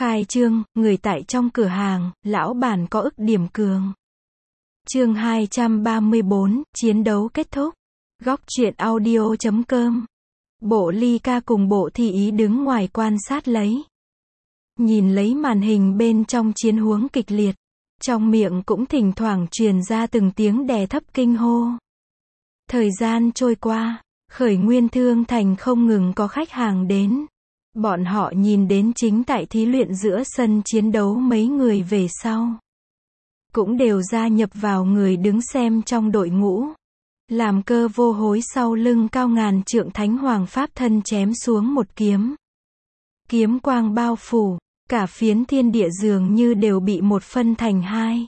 Khai trương, người tại trong cửa hàng, lão bản có ức điểm cường. Chương 234, chiến đấu kết thúc. Góc truyện audio.com. Bộ Ly Ca cùng Bộ Thị Ý đứng ngoài quan sát lấy. Nhìn lấy màn hình bên trong chiến huống kịch liệt. Trong miệng cũng thỉnh thoảng truyền ra từng tiếng đè thấp kinh hô. Thời gian trôi qua, Khởi Nguyên Thương Thành không ngừng có khách hàng đến. Bọn họ nhìn đến chính tại thí luyện giữa sân chiến đấu mấy người về sau. Cũng đều gia nhập vào người đứng xem trong đội ngũ. Làm Cơ Vô Hối sau lưng cao ngàn trượng Thánh Hoàng Pháp thân chém xuống một kiếm. Kiếm quang bao phủ, cả phiến thiên địa dường như đều bị một phân thành hai.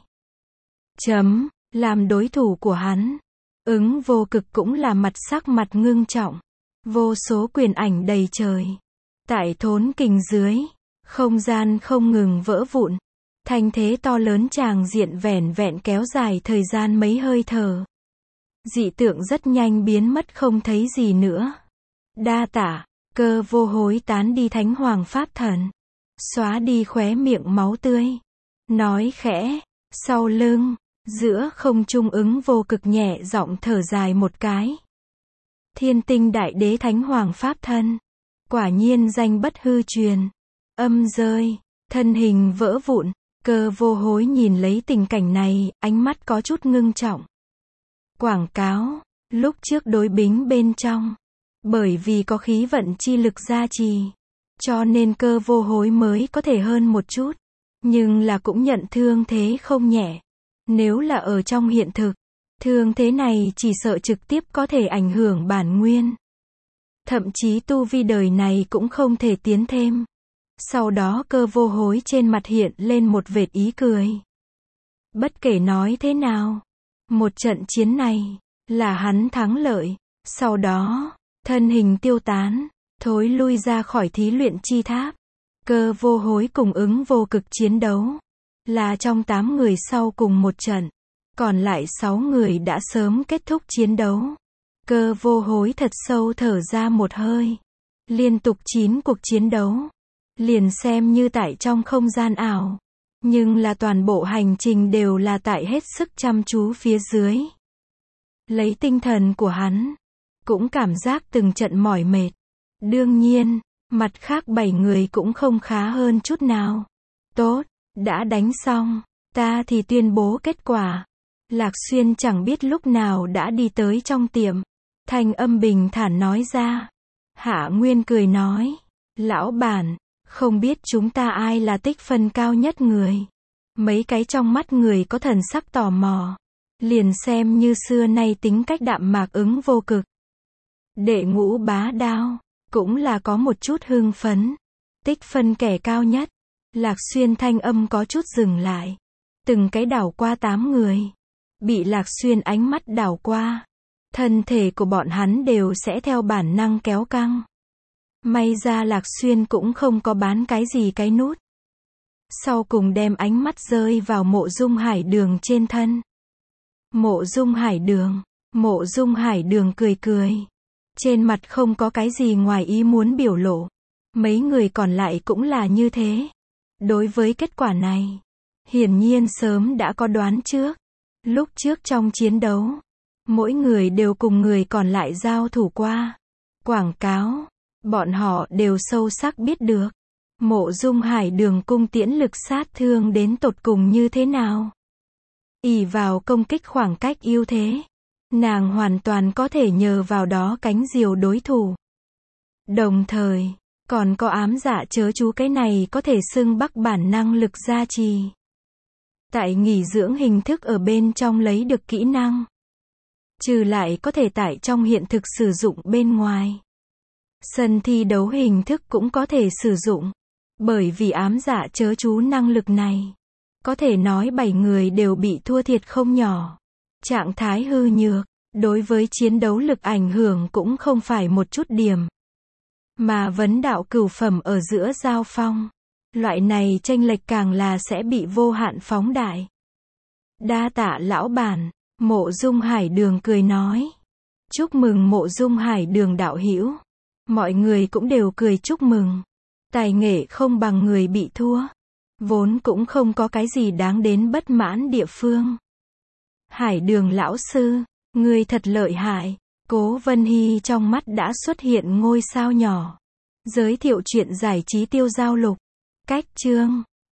Làm đối thủ của hắn. Ứng Vô Cực cũng là sắc mặt ngưng trọng. Vô số quyền ảnh đầy trời. Tại thốn kình dưới, không gian không ngừng vỡ vụn. Thanh thế to lớn tràng diện vẻn vẹn kéo dài thời gian mấy hơi thở. Dị tượng rất nhanh biến mất không thấy gì nữa. Đa tạ, Cơ Vô Hối tán đi Thánh Hoàng Pháp thần. Xóa đi khóe miệng máu tươi. Nói khẽ, sau lưng, giữa không trung Ứng Vô Cực nhẹ giọng thở dài một cái. Thiên Tinh Đại Đế Thánh Hoàng Pháp thân. Quả nhiên danh bất hư truyền. Âm rơi, thân hình vỡ vụn. Cơ Vô Hối nhìn lấy tình cảnh này, ánh mắt có chút ngưng trọng. Quảng cáo, lúc trước đối bính bên trong. Bởi vì có khí vận chi lực gia trì. Cho nên Cơ Vô Hối mới có thể hơn một chút. Nhưng là cũng nhận thương thế không nhẹ. Nếu là ở trong hiện thực, thương thế này chỉ sợ trực tiếp có thể ảnh hưởng bản nguyên. Thậm chí tu vi đời này cũng không thể tiến thêm. Sau đó Cơ Vô Hối trên mặt hiện lên một vệt ý cười. Bất kể nói thế nào, một trận chiến này, là hắn thắng lợi. Sau đó, thân hình tiêu tán, thối lui ra khỏi thí luyện chi tháp. Cơ Vô Hối cùng Ứng Vô Cực chiến đấu. Là trong 8 người sau cùng một trận. Còn lại 6 người đã sớm kết thúc chiến đấu. Cơ Vô Hối thật sâu thở ra một hơi. Liên tục 9 cuộc chiến đấu. Liền xem như tại trong không gian ảo. Nhưng là toàn bộ hành trình đều là tại hết sức chăm chú phía dưới. Lấy tinh thần của hắn. Cũng cảm giác từng trận mỏi mệt. Đương nhiên, mặt khác 7 người cũng không khá hơn chút nào. Tốt, đã đánh xong. Ta thì tuyên bố kết quả. Lạc Xuyên chẳng biết lúc nào đã đi tới trong tiệm. Thanh âm bình thản nói ra. Hạ Nguyên cười nói. Lão bản, không biết chúng ta ai là tích phân cao nhất người. Mấy cái trong mắt người có thần sắc tò mò. Liền xem như xưa nay tính cách đạm mạc Ứng Vô Cực. Đệ Ngũ Bá Đao, cũng là có một chút hưng phấn. Tích phân kẻ cao nhất. Lạc Xuyên thanh âm có chút dừng lại. Từng cái đảo qua 8 người. Bị Lạc Xuyên ánh mắt đảo qua. Thân thể của bọn hắn đều sẽ theo bản năng kéo căng. May ra Lạc Xuyên cũng không có bán cái gì cái nút. Sau cùng đem ánh mắt rơi vào Mộ Dung Hải Đường trên thân. Mộ Dung Hải Đường cười cười. Trên mặt không có cái gì ngoài ý muốn biểu lộ. Mấy người còn lại cũng là như thế. Đối với kết quả này, hiển nhiên sớm đã có đoán trước. Lúc trước trong chiến đấu, mỗi người đều cùng người còn lại giao thủ qua. Quảng cáo, bọn họ đều sâu sắc biết được. Mộ Dung Hải Đường cung tiễn lực sát thương đến tột cùng như thế nào. Ỷ vào công kích khoảng cách ưu thế. Nàng hoàn toàn có thể nhờ vào đó cánh diều đối thủ. Đồng thời, còn có ám dạ chớ chú cái này có thể xưng bắc bản năng lực gia trì. Tại nghỉ dưỡng hình thức ở bên trong lấy được kỹ năng. Trừ lại có thể tại trong hiện thực sử dụng bên ngoài. Sân thi đấu hình thức cũng có thể sử dụng. Bởi vì ám dạ chớ chú năng lực này. Có thể nói 7 người đều bị thua thiệt không nhỏ. Trạng thái hư nhược. Đối với chiến đấu lực ảnh hưởng cũng không phải một chút điểm. Mà vấn đạo cửu phẩm ở giữa giao phong. Loại này chênh lệch càng là sẽ bị vô hạn phóng đại. Đa tạ lão bản, Mộ Dung Hải Đường cười nói. Chúc mừng Mộ Dung Hải Đường đạo hữu. Mọi người cũng đều cười chúc mừng. Tài nghệ không bằng người bị thua. Vốn cũng không có cái gì đáng đến bất mãn địa phương. Hải Đường lão sư, ngươi thật lợi hại. Cố Vân Hy trong mắt đã xuất hiện ngôi sao nhỏ. Giới thiệu chuyện giải trí tiêu giao lục. Cách chương